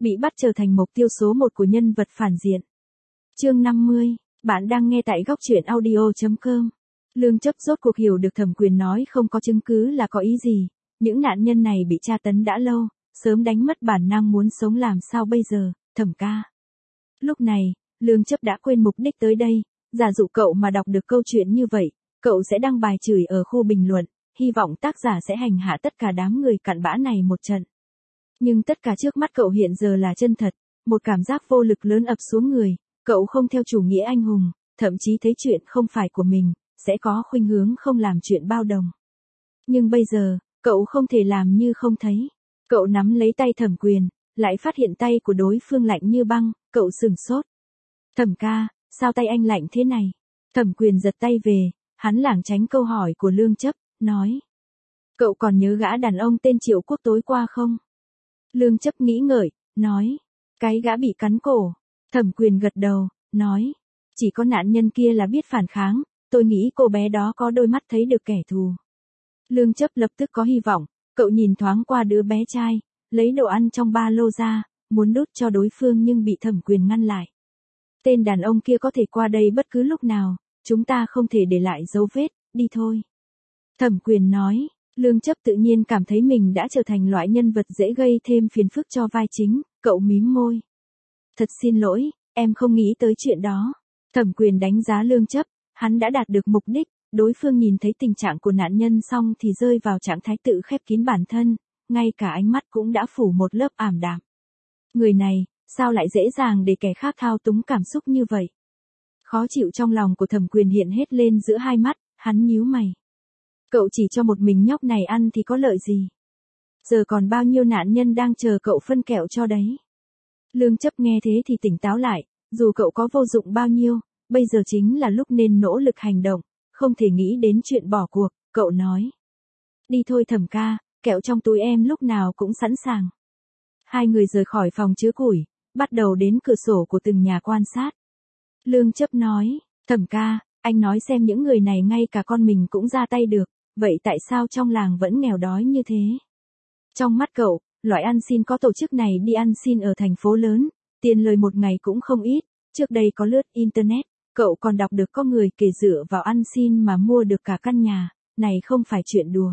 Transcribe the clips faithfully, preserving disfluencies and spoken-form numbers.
bị bắt trở thành mục tiêu số một của nhân vật phản diện. Chương năm mươi, bạn đang nghe tại góc truyện audio chấm com. Lương Chấp rốt cuộc hiểu được Thẩm Quyền nói không có chứng cứ là có ý gì, những nạn nhân này bị tra tấn đã lâu, sớm đánh mất bản năng muốn sống làm sao bây giờ, Thẩm ca. Lúc này, Lương Chấp đã quên mục đích tới đây, giả dụ cậu mà đọc được câu chuyện như vậy, cậu sẽ đăng bài chửi ở khu bình luận, hy vọng tác giả sẽ hành hạ tất cả đám người cặn bã này một trận. Nhưng tất cả trước mắt cậu hiện giờ là chân thật, một cảm giác vô lực lớn ập xuống người, cậu không theo chủ nghĩa anh hùng, thậm chí thấy chuyện không phải của mình, sẽ có khuynh hướng không làm chuyện bao đồng. Nhưng bây giờ, cậu không thể làm như không thấy. Cậu nắm lấy tay Thẩm Quyền, lại phát hiện tay của đối phương lạnh như băng, cậu sửng sốt. Thẩm ca, sao tay anh lạnh thế này? Thẩm Quyền giật tay về, hắn lảng tránh câu hỏi của Lương Chấp, nói. Cậu còn nhớ gã đàn ông tên Triệu Quốc tối qua không? Lương Chấp nghĩ ngợi, nói. Cái gã bị cắn cổ. Thẩm Quyền gật đầu, nói. Chỉ có nạn nhân kia là biết phản kháng, tôi nghĩ cô bé đó có đôi mắt thấy được kẻ thù. Lương Chấp lập tức có hy vọng, cậu nhìn thoáng qua đứa bé trai, lấy đồ ăn trong ba lô ra, muốn đút cho đối phương nhưng bị Thẩm Quyền ngăn lại. Tên đàn ông kia có thể qua đây bất cứ lúc nào, chúng ta không thể để lại dấu vết, đi thôi. Thẩm Quyền nói, Lương Chấp tự nhiên cảm thấy mình đã trở thành loại nhân vật dễ gây thêm phiền phức cho vai chính, cậu mím môi. Thật xin lỗi, em không nghĩ tới chuyện đó. Thẩm Quyền đánh giá Lương Chấp, hắn đã đạt được mục đích, đối phương nhìn thấy tình trạng của nạn nhân xong thì rơi vào trạng thái tự khép kín bản thân, ngay cả ánh mắt cũng đã phủ một lớp ảm đạm. Người này, sao lại dễ dàng để kẻ khác thao túng cảm xúc như vậy? Khó chịu trong lòng của Thẩm Quyền hiện hết lên giữa hai mắt, hắn nhíu mày. Cậu chỉ cho một mình nhóc này ăn thì có lợi gì? Giờ còn bao nhiêu nạn nhân đang chờ cậu phân kẹo cho đấy? Lương Chấp nghe thế thì tỉnh táo lại, dù cậu có vô dụng bao nhiêu, bây giờ chính là lúc nên nỗ lực hành động, không thể nghĩ đến chuyện bỏ cuộc, cậu nói. Đi thôi Thẩm ca, kẹo trong túi em lúc nào cũng sẵn sàng. Hai người rời khỏi phòng chứa củi, bắt đầu đến cửa sổ của từng nhà quan sát. Lương Chấp nói, Thẩm ca, anh nói xem những người này ngay cả con mình cũng ra tay được, vậy tại sao trong làng vẫn nghèo đói như thế? Trong mắt cậu, loại ăn xin có tổ chức này đi ăn xin ở thành phố lớn, tiền lời một ngày cũng không ít, trước đây có lướt internet, cậu còn đọc được có người kể dựa vào ăn xin mà mua được cả căn nhà, này không phải chuyện đùa.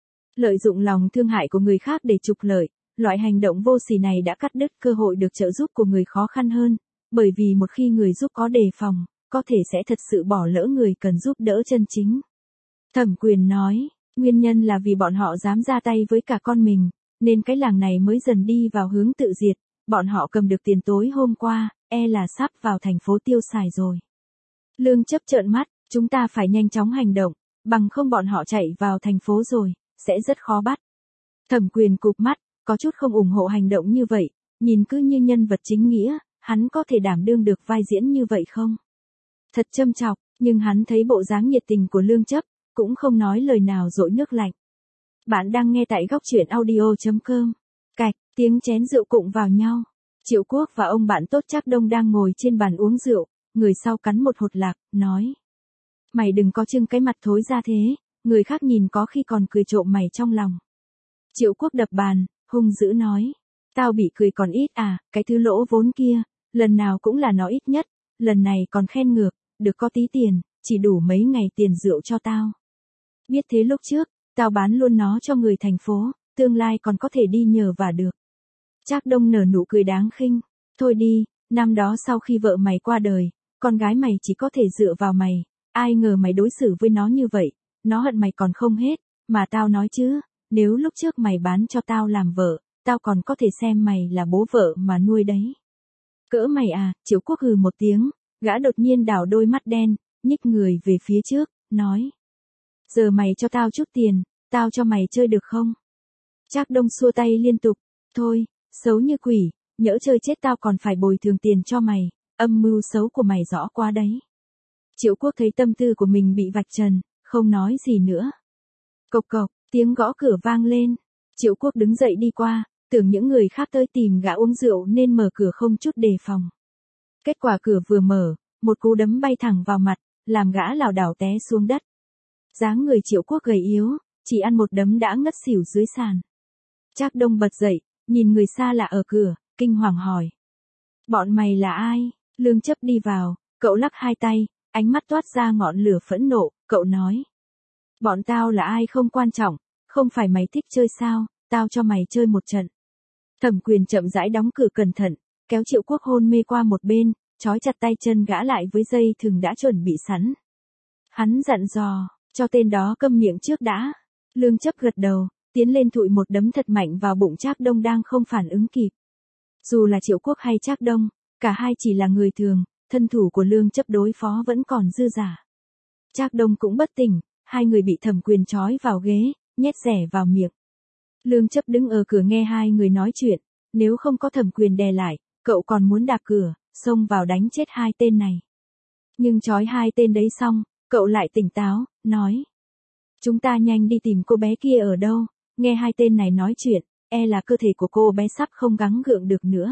Lợi dụng lòng thương hại của người khác để trục lợi, loại hành động vô sỉ này đã cắt đứt cơ hội được trợ giúp của người khó khăn hơn, bởi vì một khi người giúp có đề phòng, có thể sẽ thật sự bỏ lỡ người cần giúp đỡ chân chính. Thẩm Quyền nói, nguyên nhân là vì bọn họ dám ra tay với cả con mình, nên cái làng này mới dần đi vào hướng tự diệt, bọn họ cầm được tiền tối hôm qua, e là sắp vào thành phố tiêu xài rồi. Lương Chấp trợn mắt, chúng ta phải nhanh chóng hành động, bằng không bọn họ chạy vào thành phố rồi, sẽ rất khó bắt. Thẩm Quyền cụp mắt, có chút không ủng hộ hành động như vậy, nhìn cứ như nhân vật chính nghĩa, hắn có thể đảm đương được vai diễn như vậy không? Thật châm chọc, nhưng hắn thấy bộ dáng nhiệt tình của Lương Chấp, cũng không nói lời nào dội nước lạnh. Bạn đang nghe tại góc truyện audio chấm com. Cạch, tiếng chén rượu cụng vào nhau. Triệu Quốc và ông bạn tốt Trác Đông đang ngồi trên bàn uống rượu, người sau cắn một hột lạc, nói. Mày đừng có trưng cái mặt thối ra thế, người khác nhìn có khi còn cười trộm mày trong lòng. Triệu Quốc đập bàn, hung dữ nói. Tao bị cười còn ít à, cái thứ lỗ vốn kia, lần nào cũng là nó ít nhất, lần này còn khen ngược, được có tí tiền, chỉ đủ mấy ngày tiền rượu cho tao. Biết thế lúc trước, tao bán luôn nó cho người thành phố, tương lai còn có thể đi nhờ vả được. Trác Đông nở nụ cười đáng khinh. Thôi đi, năm đó sau khi vợ mày qua đời, con gái mày chỉ có thể dựa vào mày, ai ngờ mày đối xử với nó như vậy, nó hận mày còn không hết, mà tao nói chứ, nếu lúc trước mày bán cho tao làm vợ, tao còn có thể xem mày là bố vợ mà nuôi đấy. Cỡ mày à, Triệu Quốc hừ một tiếng, gã đột nhiên đảo đôi mắt đen, nhích người về phía trước, nói. Giờ mày cho tao chút tiền, tao cho mày chơi được không? Trác Đông xua tay liên tục, thôi, xấu như quỷ, nhỡ chơi chết tao còn phải bồi thường tiền cho mày, âm mưu xấu của mày rõ quá đấy. Triệu Quốc thấy tâm tư của mình bị vạch trần, không nói gì nữa. Cộc cộc, tiếng gõ cửa vang lên, Triệu Quốc đứng dậy đi qua, tưởng những người khác tới tìm gã uống rượu nên mở cửa không chút đề phòng. Kết quả cửa vừa mở, một cú đấm bay thẳng vào mặt, làm gã lảo đảo té xuống đất. Dáng người Triệu Quốc gầy yếu, chỉ ăn một đấm đã ngất xỉu dưới sàn. Trác Đông bật dậy, nhìn người xa lạ ở cửa, kinh hoàng hỏi. Bọn mày là ai? Lương Chấp đi vào, cậu lắc hai tay, ánh mắt toát ra ngọn lửa phẫn nộ, cậu nói. Bọn tao là ai không quan trọng, không phải mày thích chơi sao, tao cho mày chơi một trận. Thẩm Quyền chậm rãi đóng cửa cẩn thận, kéo Triệu Quốc hôn mê qua một bên, trói chặt tay chân gã lại với dây thừng đã chuẩn bị sẵn. Hắn dặn dò, cho tên đó câm miệng trước đã. Lương Chấp gật đầu, tiến lên thụi một đấm thật mạnh vào bụng Trác Đông đang không phản ứng kịp. Dù là Triệu Quốc hay Trác Đông, cả hai chỉ là người thường, thân thủ của Lương Chấp đối phó vẫn còn dư dả. Trác Đông cũng bất tỉnh, hai người bị Thẩm Quyền trói vào ghế, nhét rẻ vào miệng. Lương Chấp đứng ở cửa nghe hai người nói chuyện, nếu không có Thẩm Quyền đè lại, cậu còn muốn đạp cửa, xông vào đánh chết hai tên này. Nhưng trói hai tên đấy xong, cậu lại tỉnh táo, nói. Chúng ta nhanh đi tìm cô bé kia ở đâu, nghe hai tên này nói chuyện, e là cơ thể của cô bé sắp không gắng gượng được nữa.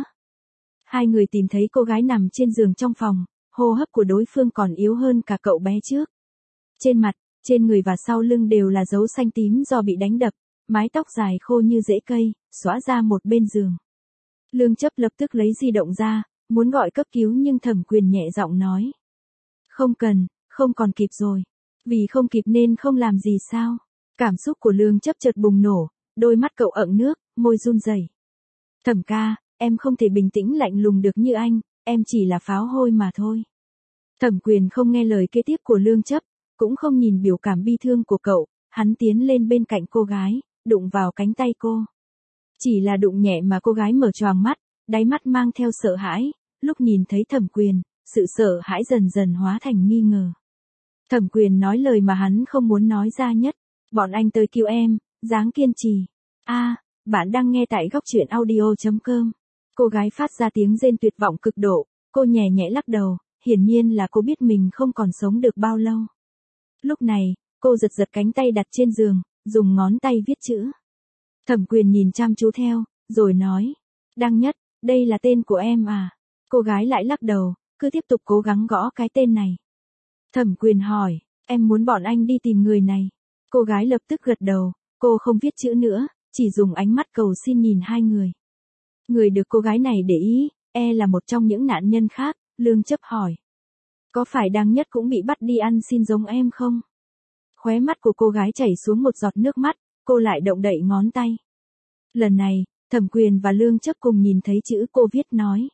Hai người tìm thấy cô gái nằm trên giường trong phòng, hô hấp của đối phương còn yếu hơn cả cậu bé trước. Trên mặt, trên người và sau lưng đều là dấu xanh tím do bị đánh đập, mái tóc dài khô như rễ cây, xõa ra một bên giường. Lương Chấp lập tức lấy di động ra, muốn gọi cấp cứu nhưng Thẩm Quyền nhẹ giọng nói. Không cần, không còn kịp rồi. Vì không kịp nên không làm gì sao? Cảm xúc của Lương Chấp chợt bùng nổ, đôi mắt cậu ẩn nước, môi run rẩy. Thẩm ca, em không thể bình tĩnh lạnh lùng được như anh, em chỉ là pháo hôi mà thôi. Thẩm Quyền không nghe lời kế tiếp của Lương Chấp, cũng không nhìn biểu cảm bi thương của cậu, hắn tiến lên bên cạnh cô gái, đụng vào cánh tay cô. Chỉ là đụng nhẹ mà cô gái mở choàng mắt, đáy mắt mang theo sợ hãi, lúc nhìn thấy Thẩm Quyền, sự sợ hãi dần dần hóa thành nghi ngờ. Thẩm Quyền nói lời mà hắn không muốn nói ra nhất, bọn anh tới cứu em, dáng kiên trì. A, à, bạn đang nghe tại góc truyện audio chấm com. Cô gái phát ra tiếng rên tuyệt vọng cực độ, cô nhẹ nhẹ lắc đầu, hiển nhiên là cô biết mình không còn sống được bao lâu. Lúc này, cô giật giật cánh tay đặt trên giường, dùng ngón tay viết chữ. Thẩm Quyền nhìn chăm chú theo, rồi nói, Đăng Nhất, đây là tên của em à? Cô gái lại lắc đầu, cứ tiếp tục cố gắng gõ cái tên này. Thẩm Quyền hỏi, em muốn bọn anh đi tìm người này. Cô gái lập tức gật đầu, cô không viết chữ nữa, chỉ dùng ánh mắt cầu xin nhìn hai người. Người được cô gái này để ý, e là một trong những nạn nhân khác, Lương Chấp hỏi. Có phải Đăng Nhất cũng bị bắt đi ăn xin giống em không? Khóe mắt của cô gái chảy xuống một giọt nước mắt, cô lại động đậy ngón tay. Lần này, Thẩm Quyền và Lương Chấp cùng nhìn thấy chữ cô viết nói.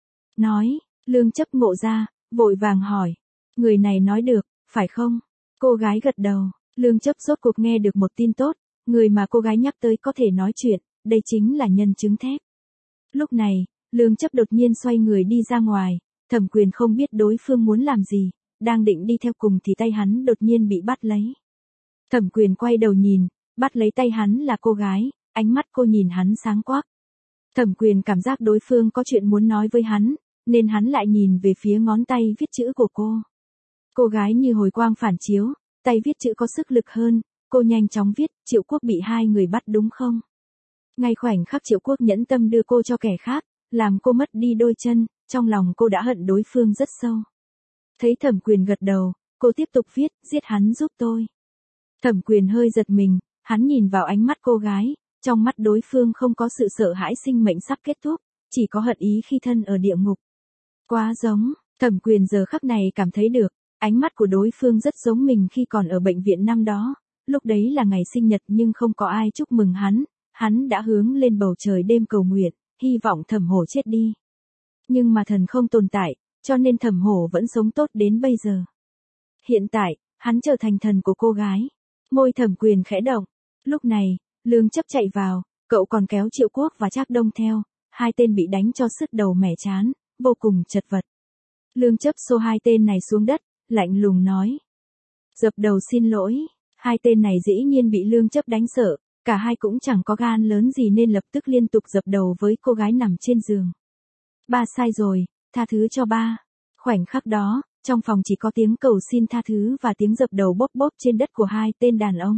Nói, Lương Chấp ngộ ra, vội vàng hỏi. Người này nói được, phải không? Cô gái gật đầu, Lương Chấp rốt cuộc nghe được một tin tốt, người mà cô gái nhắc tới có thể nói chuyện, đây chính là nhân chứng thép. Lúc này, Lương Chấp đột nhiên xoay người đi ra ngoài, Thẩm Quyền không biết đối phương muốn làm gì, đang định đi theo cùng thì tay hắn đột nhiên bị bắt lấy. Thẩm Quyền quay đầu nhìn, bắt lấy tay hắn là cô gái, ánh mắt cô nhìn hắn sáng quắc. Thẩm Quyền cảm giác đối phương có chuyện muốn nói với hắn, nên hắn lại nhìn về phía ngón tay viết chữ của cô. Cô gái như hồi quang phản chiếu, tay viết chữ có sức lực hơn, cô nhanh chóng viết, Triệu Quốc bị hai người bắt đúng không? Ngay khoảnh khắc Triệu Quốc nhẫn tâm đưa cô cho kẻ khác, làm cô mất đi đôi chân, trong lòng cô đã hận đối phương rất sâu. Thấy Thẩm Quyền gật đầu, cô tiếp tục viết, giết hắn giúp tôi. Thẩm Quyền hơi giật mình, hắn nhìn vào ánh mắt cô gái, trong mắt đối phương không có sự sợ hãi sinh mệnh sắp kết thúc, chỉ có hận ý khi thân ở địa ngục. Quá giống, Thẩm Quyền giờ khắc này cảm thấy được, ánh mắt của đối phương rất giống mình khi còn ở bệnh viện năm đó, lúc đấy là ngày sinh nhật nhưng không có ai chúc mừng hắn, hắn đã hướng lên bầu trời đêm cầu nguyện, hy vọng Thẩm Hổ chết đi. Nhưng mà thần không tồn tại, cho nên Thẩm Hổ vẫn sống tốt đến bây giờ. Hiện tại, hắn trở thành thần của cô gái. Môi Thẩm Quyền khẽ động. Lúc này, Lương Chấp chạy vào, cậu còn kéo Triệu Quốc và Trác Đông theo, hai tên bị đánh cho sứt đầu mẻ chán, vô cùng chật vật. Lương Chấp xô hai tên này xuống đất, lạnh lùng nói. Dập đầu xin lỗi, hai tên này dĩ nhiên bị Lương Chấp đánh sợ, cả hai cũng chẳng có gan lớn gì nên lập tức liên tục dập đầu với cô gái nằm trên giường. Ba sai rồi, tha thứ cho ba. Khoảnh khắc đó, trong phòng chỉ có tiếng cầu xin tha thứ và tiếng dập đầu bóp bóp trên đất của hai tên đàn ông.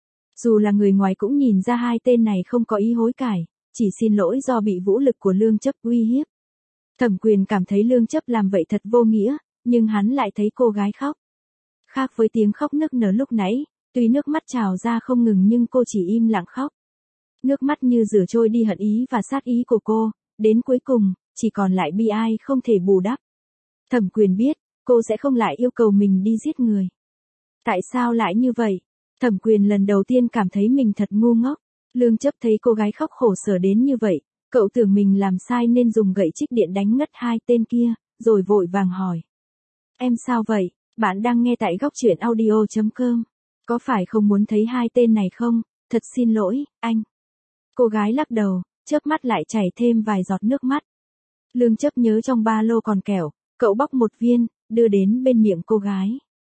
Dù là người ngoài cũng nhìn ra hai tên này không có ý hối cải, chỉ xin lỗi do bị vũ lực của Lương Chấp uy hiếp. Thẩm Quyền cảm thấy Lương Chấp làm vậy thật vô nghĩa, nhưng hắn lại thấy cô gái khóc. Khác với tiếng khóc nức nở lúc nãy, tuy nước mắt trào ra không ngừng nhưng cô chỉ im lặng khóc. Nước mắt như rửa trôi đi hận ý và sát ý của cô, Đến cuối cùng, chỉ còn lại bi ai không thể bù đắp. Thẩm Quyền biết, cô sẽ không lại yêu cầu mình đi giết người. Tại sao lại như vậy? Thẩm Quyền lần đầu tiên cảm thấy mình thật ngu ngốc. Lương Chấp thấy cô gái khóc khổ sở đến như vậy, cậu tưởng mình làm sai nên dùng gậy trích điện đánh ngất hai tên kia, rồi vội vàng hỏi. Em sao vậy? Bạn đang nghe tại góc truyện audio chấm com. Có phải không muốn thấy hai tên này không? Thật xin lỗi, anh. Cô gái lắc đầu, chớp mắt lại chảy thêm vài giọt nước mắt. Lương Chấp nhớ trong ba lô còn kẹo, cậu bóc một viên, đưa đến bên miệng cô gái.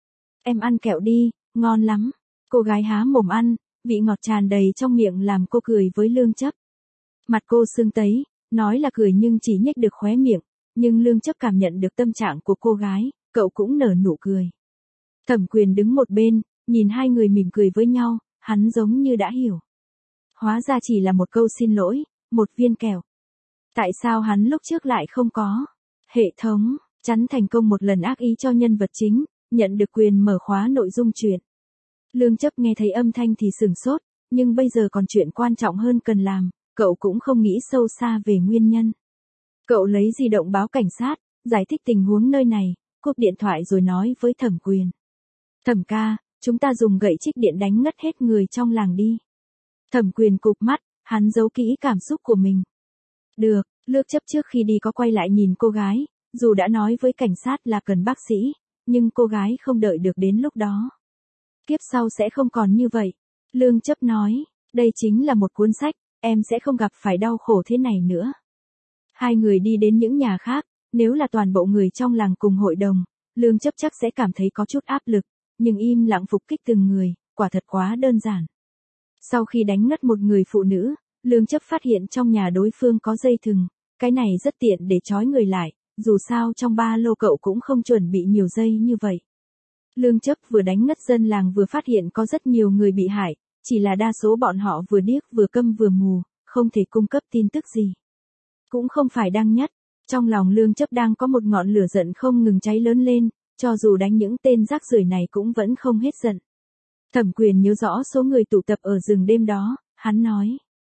Em ăn kẹo đi, ngon lắm. Cô gái há mồm ăn, vị ngọt tràn đầy trong miệng làm cô cười với Lương Chấp. Mặt cô sưng tấy, nói là cười nhưng chỉ nhếch được khóe miệng, nhưng Lương Chấp cảm nhận được tâm trạng của cô gái, cậu cũng nở nụ cười. Thẩm Quyền đứng một bên, nhìn hai người mỉm cười với nhau, hắn giống như đã hiểu. Hóa ra chỉ là một câu xin lỗi, một viên kẹo. Tại sao hắn lúc trước lại không có? Hệ thống, chắn thành công một lần ác ý cho nhân vật chính, nhận được quyền mở khóa nội dung truyện. Lương Chấp nghe thấy âm thanh thì sửng sốt, nhưng bây giờ còn chuyện quan trọng hơn cần làm, cậu cũng không nghĩ sâu xa về nguyên nhân. Cậu lấy di động báo cảnh sát, giải thích tình huống nơi này, cúp điện thoại rồi nói với Thẩm Quyền. Thẩm ca, chúng ta dùng gậy trích điện đánh ngất hết người trong làng đi. Thẩm Quyền cụp mắt, hắn giấu kỹ cảm xúc của mình. Được, Lương Chấp trước khi đi có quay lại nhìn cô gái, dù đã nói với cảnh sát là cần bác sĩ, nhưng cô gái không đợi được đến lúc đó. Kiếp sau sẽ không còn như vậy. Lương Chấp nói, đây chính là một cuốn sách, em sẽ không gặp phải đau khổ thế này nữa. Hai người đi đến những nhà khác, nếu là toàn bộ người trong làng cùng hội đồng, Lương Chấp chắc sẽ cảm thấy có chút áp lực, nhưng im lặng phục kích từng người, quả thật quá đơn giản. Sau khi đánh ngất một người phụ nữ, Lương Chấp phát hiện trong nhà đối phương có dây thừng, cái này rất tiện để trói người lại, dù sao trong ba lô cậu cũng không chuẩn bị nhiều dây như vậy. Lương Chấp vừa đánh ngất dân làng vừa phát hiện có rất nhiều người bị hại, chỉ là đa số bọn họ vừa điếc vừa câm vừa mù, không thể cung cấp tin tức gì. Cũng không phải Đăng Nhất, trong lòng Lương Chấp đang có một ngọn lửa giận không ngừng cháy lớn lên, cho dù đánh những tên rác rưởi này cũng vẫn không hết giận. Thẩm Quyền nhớ rõ số người tụ tập ở rừng đêm đó, hắn nói.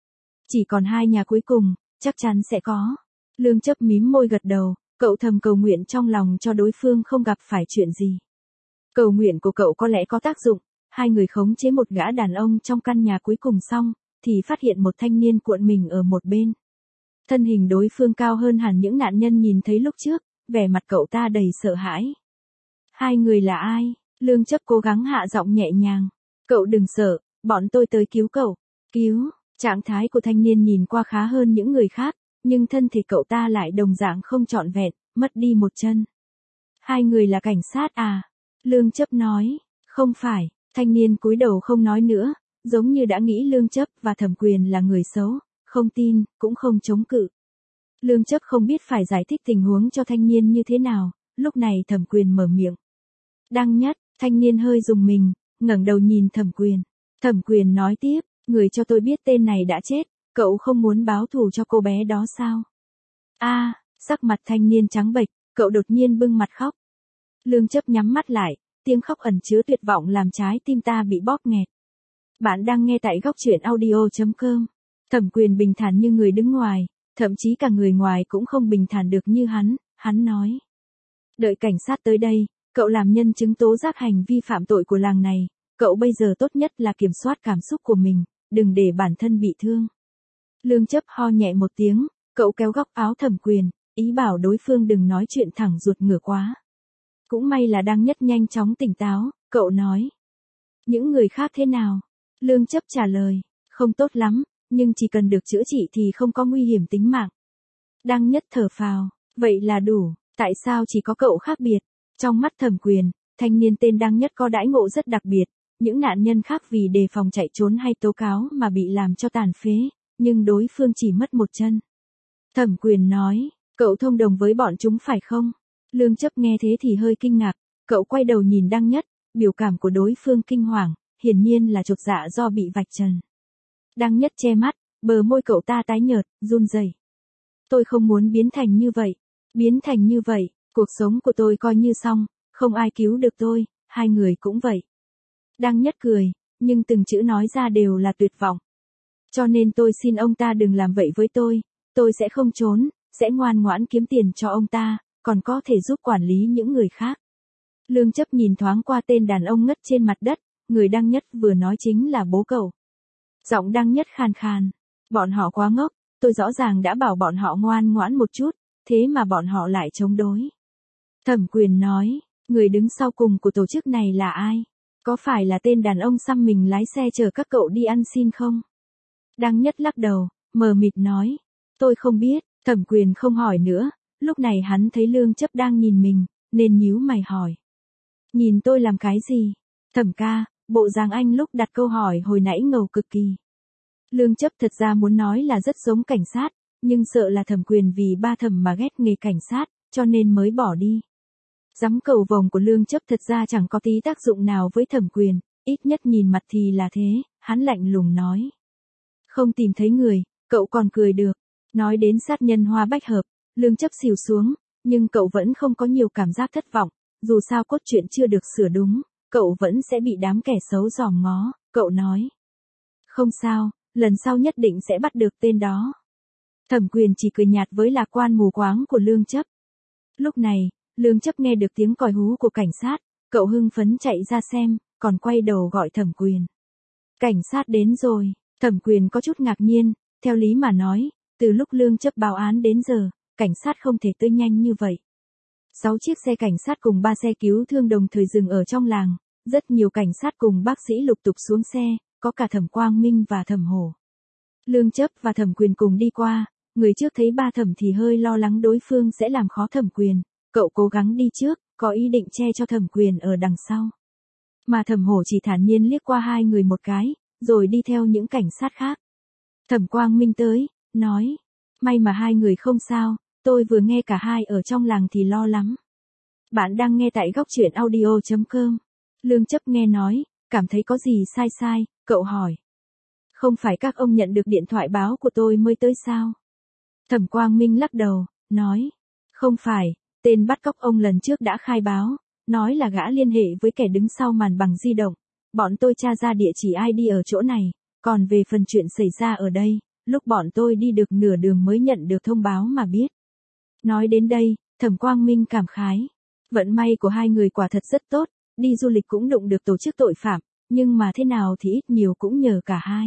Chỉ còn hai nhà cuối cùng, chắc chắn sẽ có. Lương Chấp mím môi gật đầu, cậu thầm cầu nguyện trong lòng cho đối phương không gặp phải chuyện gì. Cầu nguyện của cậu có lẽ có tác dụng, hai người khống chế một gã đàn ông trong căn nhà cuối cùng xong, thì phát hiện một thanh niên cuộn mình ở một bên. Thân hình đối phương cao hơn hẳn những nạn nhân nhìn thấy lúc trước, vẻ mặt cậu ta đầy sợ hãi. Hai người là ai? Lương Chấp cố gắng hạ giọng nhẹ nhàng. Cậu đừng sợ, bọn tôi tới cứu cậu. Cứu? Trạng thái của thanh niên nhìn qua khá hơn những người khác, nhưng thân thể cậu ta lại đồng dạng không trọn vẹn, mất đi một chân. Hai người là cảnh sát à? Lương Chấp nói. Không phải, thanh niên cúi đầu không nói nữa, giống như đã nghĩ Lương Chấp và Thẩm Quyền là người xấu, không tin, cũng không chống cự. Lương Chấp không biết phải giải thích tình huống cho thanh niên như thế nào, lúc này Thẩm Quyền mở miệng. Đăng Nhất, thanh niên hơi rùng mình, ngẩng đầu nhìn Thẩm Quyền. Thẩm Quyền nói tiếp, người cho tôi biết tên này đã chết, cậu không muốn báo thù cho cô bé đó sao? A, à, sắc mặt thanh niên trắng bệch, cậu đột nhiên bưng mặt khóc. Lương Chấp nhắm mắt lại, tiếng khóc ẩn chứa tuyệt vọng làm trái tim ta bị bóp nghẹt. Bạn đang nghe tại góc truyện audio chấm com. Thẩm Quyền bình thản như người đứng ngoài, thậm chí cả người ngoài cũng không bình thản được như hắn, hắn nói. Đợi cảnh sát tới đây, cậu làm nhân chứng tố giác hành vi phạm tội của làng này, cậu bây giờ tốt nhất là kiểm soát cảm xúc của mình, đừng để bản thân bị thương. Lương Chấp ho nhẹ một tiếng, cậu kéo góc áo Thẩm Quyền, ý bảo đối phương đừng nói chuyện thẳng ruột ngửa quá. Cũng may là Đăng Nhất nhanh chóng tỉnh táo, cậu nói. Những người khác thế nào? Lương Chấp trả lời, không tốt lắm, nhưng chỉ cần được chữa trị thì không có nguy hiểm tính mạng. Đăng Nhất thở phào, vậy là đủ, tại sao chỉ có cậu khác biệt? Trong mắt Thẩm Quyền, thanh niên tên Đăng Nhất có đãi ngộ rất đặc biệt, những nạn nhân khác vì đề phòng chạy trốn hay tố cáo mà bị làm cho tàn phế, nhưng đối phương chỉ mất một chân. Thẩm Quyền nói, cậu thông đồng với bọn chúng phải không? Lương Chấp nghe thế thì hơi kinh ngạc, cậu quay đầu nhìn Đăng Nhất, biểu cảm của đối phương kinh hoàng, hiển nhiên là chột dạ do bị vạch trần. Đăng Nhất che mắt, bờ môi cậu ta tái nhợt, run rẩy. Tôi không muốn biến thành như vậy, biến thành như vậy, cuộc sống của tôi coi như xong, không ai cứu được tôi, hai người cũng vậy. Đăng Nhất cười, nhưng từng chữ nói ra đều là tuyệt vọng. Cho nên tôi xin ông ta đừng làm vậy với tôi, Tôi sẽ không trốn, sẽ ngoan ngoãn kiếm tiền cho ông ta, còn có thể giúp quản lý những người khác. Lương Chấp nhìn thoáng qua tên đàn ông ngất trên mặt đất, người Đăng Nhất vừa nói chính là bố cậu. Giọng Đăng Nhất khàn khàn. Bọn họ quá ngốc, tôi rõ ràng đã bảo bọn họ ngoan ngoãn một chút, thế mà bọn họ lại chống đối. Thẩm Quyền nói, người đứng sau cùng của tổ chức này là ai? Có phải là tên đàn ông xăm mình lái xe chở các cậu đi ăn xin không? Đăng Nhất lắc đầu, mờ mịt nói, tôi không biết. Thẩm Quyền không hỏi nữa, lúc này hắn thấy Lương Chấp đang nhìn mình, nên nhíu mày hỏi. Nhìn tôi làm cái gì? Thẩm ca, bộ dáng anh lúc đặt câu hỏi hồi nãy ngầu cực kỳ. Lương Chấp thật ra muốn nói là rất giống cảnh sát, nhưng sợ là Thẩm Quyền vì ba thẩm mà ghét nghề cảnh sát, cho nên mới bỏ đi. Giám cầu vồng của Lương Chấp thật ra chẳng có tí tác dụng nào với Thẩm Quyền, ít nhất nhìn mặt thì là thế, hắn lạnh lùng nói. Không tìm thấy người, cậu còn cười được. Nói đến sát nhân Hoa Bách Hợp, Lương Chấp xỉu xuống, nhưng cậu vẫn không có nhiều cảm giác thất vọng, dù sao cốt truyện chưa được sửa đúng, cậu vẫn sẽ bị đám kẻ xấu dòm ngó, cậu nói. Không sao, lần sau nhất định sẽ bắt được tên đó. Thẩm Quyền chỉ cười nhạt với lạc quan mù quáng của Lương Chấp. Lúc này, Lương Chấp nghe được tiếng còi hú của cảnh sát, cậu hưng phấn chạy ra xem, còn quay đầu gọi Thẩm Quyền. Cảnh sát đến rồi, Thẩm Quyền có chút ngạc nhiên, theo lý mà nói, từ lúc Lương Chấp báo án đến giờ, cảnh sát không thể tới nhanh như vậy. Sáu chiếc xe cảnh sát cùng ba xe cứu thương đồng thời dừng ở trong làng, rất nhiều cảnh sát cùng bác sĩ lục tục xuống xe, có cả Thẩm Quang Minh và Thẩm Hổ. Lương Chấp và Thẩm Quyền cùng đi qua, người trước thấy ba thẩm thì hơi lo lắng đối phương sẽ làm khó Thẩm Quyền, cậu cố gắng đi trước, có ý định che cho Thẩm Quyền ở đằng sau. Mà Thẩm Hổ chỉ thản nhiên liếc qua hai người một cái, rồi đi theo những cảnh sát khác. Thẩm Quang Minh tới, nói, may mà hai người không sao, tôi vừa nghe cả hai ở trong làng thì lo lắm. Bạn đang nghe tại góc truyện audio chấm com. Lương Chấp nghe nói, cảm thấy có gì sai sai, cậu hỏi. Không phải các ông nhận được điện thoại báo của tôi mới tới sao? Thẩm Quang Minh lắc đầu, nói, không phải, tên bắt cóc ông lần trước đã khai báo, nói là gã liên hệ với kẻ đứng sau màn bằng di động, bọn tôi tra ra địa chỉ i đê ở chỗ này, còn về phần chuyện xảy ra ở đây, lúc bọn tôi đi được nửa đường mới nhận được thông báo mà biết. Nói đến đây, Thẩm Quang Minh cảm khái. Vận may của hai người quả thật rất tốt, đi du lịch cũng đụng được tổ chức tội phạm, nhưng mà thế nào thì ít nhiều cũng nhờ cả hai.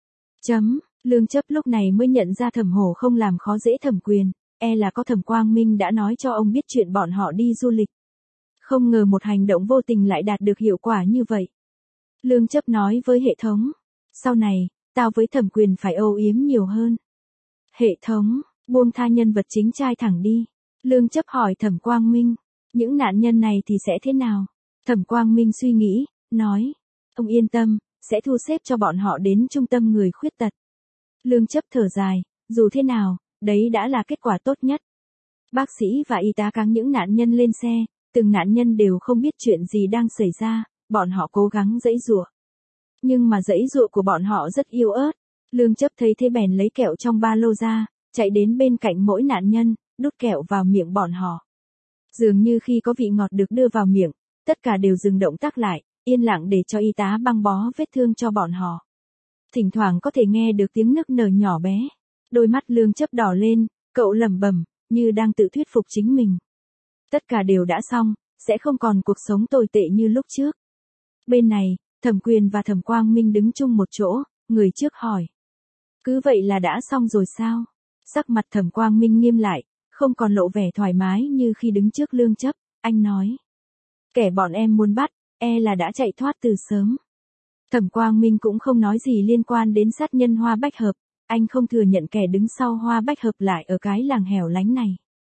Chấm, Lương Chấp lúc này mới nhận ra Thẩm Hổ không làm khó dễ Thẩm Quyền, e là có Thẩm Quang Minh đã nói cho ông biết chuyện bọn họ đi du lịch. Không ngờ một hành động vô tình lại đạt được hiệu quả như vậy. Lương Chấp nói với hệ thống, sau này, tao với Thẩm Quyền phải âu yếm nhiều hơn. Hệ thống, buông tha nhân vật chính trai thẳng đi. Lương Chấp hỏi Thẩm Quang Minh, những nạn nhân này thì sẽ thế nào? Thẩm Quang Minh suy nghĩ, nói, ông yên tâm, sẽ thu xếp cho bọn họ đến trung tâm người khuyết tật. Lương Chấp thở dài, dù thế nào, đấy đã là kết quả tốt nhất. Bác sĩ và y tá cáng những nạn nhân lên xe, từng nạn nhân đều không biết chuyện gì đang xảy ra, bọn họ cố gắng giãy giụa. Nhưng mà giãy giụa của bọn họ rất yếu ớt. Lương Chấp thấy thế bèn lấy kẹo trong ba lô ra, chạy đến bên cạnh mỗi nạn nhân, đút kẹo vào miệng bọn họ. Dường như khi có vị ngọt được đưa vào miệng, tất cả đều dừng động tác lại, yên lặng để cho y tá băng bó vết thương cho bọn họ. Thỉnh thoảng có thể nghe được tiếng nức nở nhỏ bé. Đôi mắt Lương Chấp đỏ lên, cậu lẩm bẩm, như đang tự thuyết phục chính mình. Tất cả đều đã xong, sẽ không còn cuộc sống tồi tệ như lúc trước. Bên này, Thẩm Quyền và Thẩm Quang Minh đứng chung một chỗ, người trước hỏi. Cứ vậy là đã xong rồi sao? Sắc mặt Thẩm Quang Minh nghiêm lại, không còn lộ vẻ thoải mái như khi đứng trước Lương Chấp, anh nói. Kẻ bọn em muốn bắt, e là đã chạy thoát từ sớm. Thẩm Quang Minh cũng không nói gì liên quan đến sát nhân Hoa Bách Hợp, anh không thừa nhận kẻ đứng sau Hoa Bách Hợp lại ở cái làng hẻo lánh này.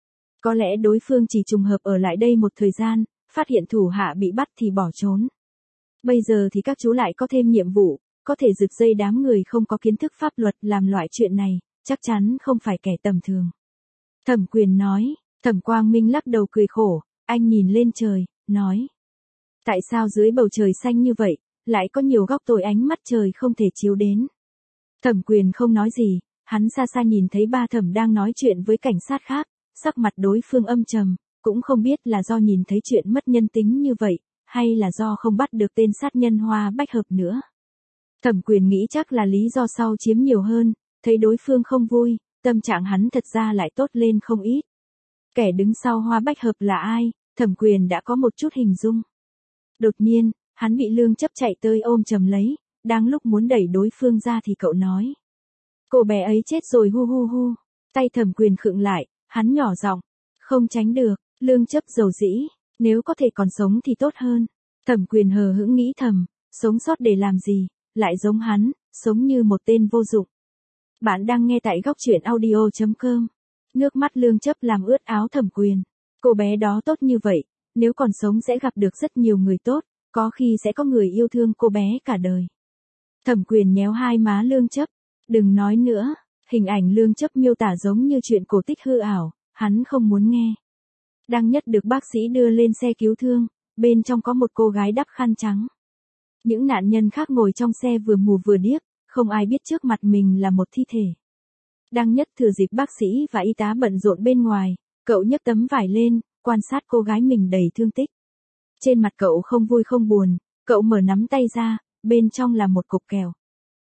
Có lẽ đối phương chỉ trùng hợp ở lại đây một thời gian, phát hiện thủ hạ bị bắt thì bỏ trốn. Bây giờ thì các chú lại có thêm nhiệm vụ, có thể giật dây đám người không có kiến thức pháp luật làm loại chuyện này, chắc chắn không phải kẻ tầm thường. Thẩm Quyền nói, Thẩm Quang Minh lắc đầu cười khổ, anh nhìn lên trời, nói. Tại sao dưới bầu trời xanh như vậy, lại có nhiều góc tối ánh mắt trời không thể chiếu đến? Thẩm Quyền không nói gì, hắn xa xa nhìn thấy ba thẩm đang nói chuyện với cảnh sát khác, sắc mặt đối phương âm trầm, cũng không biết là do nhìn thấy chuyện mất nhân tính như vậy, hay là do không bắt được tên sát nhân Hoa Bách Hợp nữa. Thẩm Quyền nghĩ chắc là lý do sau chiếm nhiều hơn, thấy đối phương không vui, tâm trạng hắn thật ra lại tốt lên không ít. Kẻ đứng sau hoa bách hợp là ai, Thẩm Quyền đã có một chút hình dung. Đột nhiên, hắn bị Lương Chấp chạy tới ôm chầm lấy, đang lúc muốn đẩy đối phương ra thì cậu nói. Cô bé ấy chết rồi hu hu hu. Tay Thẩm Quyền khựng lại, hắn nhỏ giọng, không tránh được, Lương Chấp dầu dĩ, nếu có thể còn sống thì tốt hơn. Thẩm Quyền hờ hững nghĩ thầm, sống sót để làm gì, lại giống hắn, sống như một tên vô dụng. Bạn đang nghe tại góc truyện audio chấm com. Nước mắt Lương Chấp làm ướt áo Thẩm Quyền. Cô bé đó tốt như vậy, nếu còn sống sẽ gặp được rất nhiều người tốt, có khi sẽ có người yêu thương cô bé cả đời. Thẩm Quyền nhéo hai má Lương Chấp, đừng nói nữa, hình ảnh Lương Chấp miêu tả giống như chuyện cổ tích hư ảo, hắn không muốn nghe. Đăng Nhất được bác sĩ đưa lên xe cứu thương, bên trong có một cô gái đắp khăn trắng. Những nạn nhân khác ngồi trong xe vừa mù vừa điếc, không ai biết trước mặt mình là một thi thể. Đăng Nhất thừa dịp bác sĩ và y tá bận rộn bên ngoài, cậu nhấc tấm vải lên, quan sát cô gái mình đầy thương tích. Trên mặt cậu không vui không buồn, cậu mở nắm tay ra, bên trong là một cục kẹo.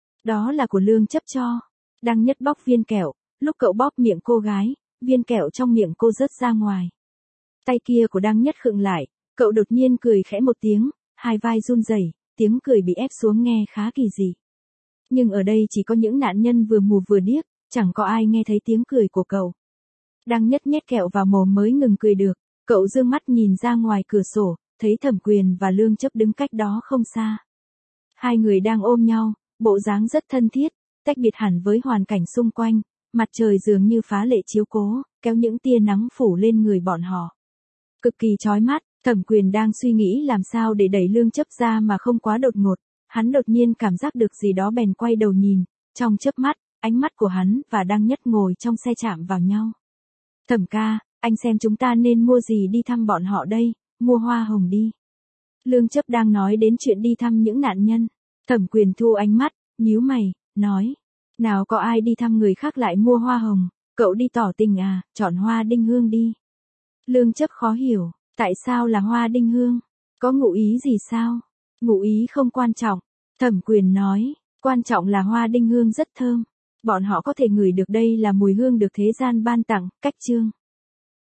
Đó là của Lương Chấp cho. Đăng Nhất bóc viên kẹo, lúc cậu bóp miệng cô gái, viên kẹo trong miệng cô rớt ra ngoài. Tay kia của Đăng Nhất khựng lại, cậu đột nhiên cười khẽ một tiếng, hai vai run rẩy, tiếng cười bị ép xuống nghe khá kỳ dị. Nhưng ở đây chỉ có những nạn nhân vừa mù vừa điếc, chẳng có ai nghe thấy tiếng cười của cậu. Đăng Nhất nhét kẹo vào mồm mới ngừng cười được, cậu dương mắt nhìn ra ngoài cửa sổ, thấy Thẩm Quyền và Lương Chấp đứng cách đó không xa. Hai người đang ôm nhau, bộ dáng rất thân thiết, tách biệt hẳn với hoàn cảnh xung quanh, mặt trời dường như phá lệ chiếu cố, kéo những tia nắng phủ lên người bọn họ. Cực kỳ chói mắt, Thẩm Quyền đang suy nghĩ làm sao để đẩy Lương Chấp ra mà không quá đột ngột, hắn đột nhiên cảm giác được gì đó bèn quay đầu nhìn, trong chớp mắt, ánh mắt của hắn và Đăng Nhất ngồi trong xe chạm vào nhau. Thẩm ca, anh xem chúng ta nên mua gì đi thăm bọn họ đây, mua hoa hồng đi. Lương Chấp đang nói đến chuyện đi thăm những nạn nhân. Thẩm Quyền thu ánh mắt, nhíu mày, nói. Nào có ai đi thăm người khác lại mua hoa hồng, cậu đi tỏ tình à, chọn hoa đinh hương đi. Lương Chấp khó hiểu, tại sao là hoa đinh hương? Có ngụ ý gì sao? Ngụ ý không quan trọng. Thẩm Quyền nói, quan trọng là hoa đinh hương rất thơm. Bọn họ có thể ngửi được đây là mùi hương được thế gian ban tặng, cách chương.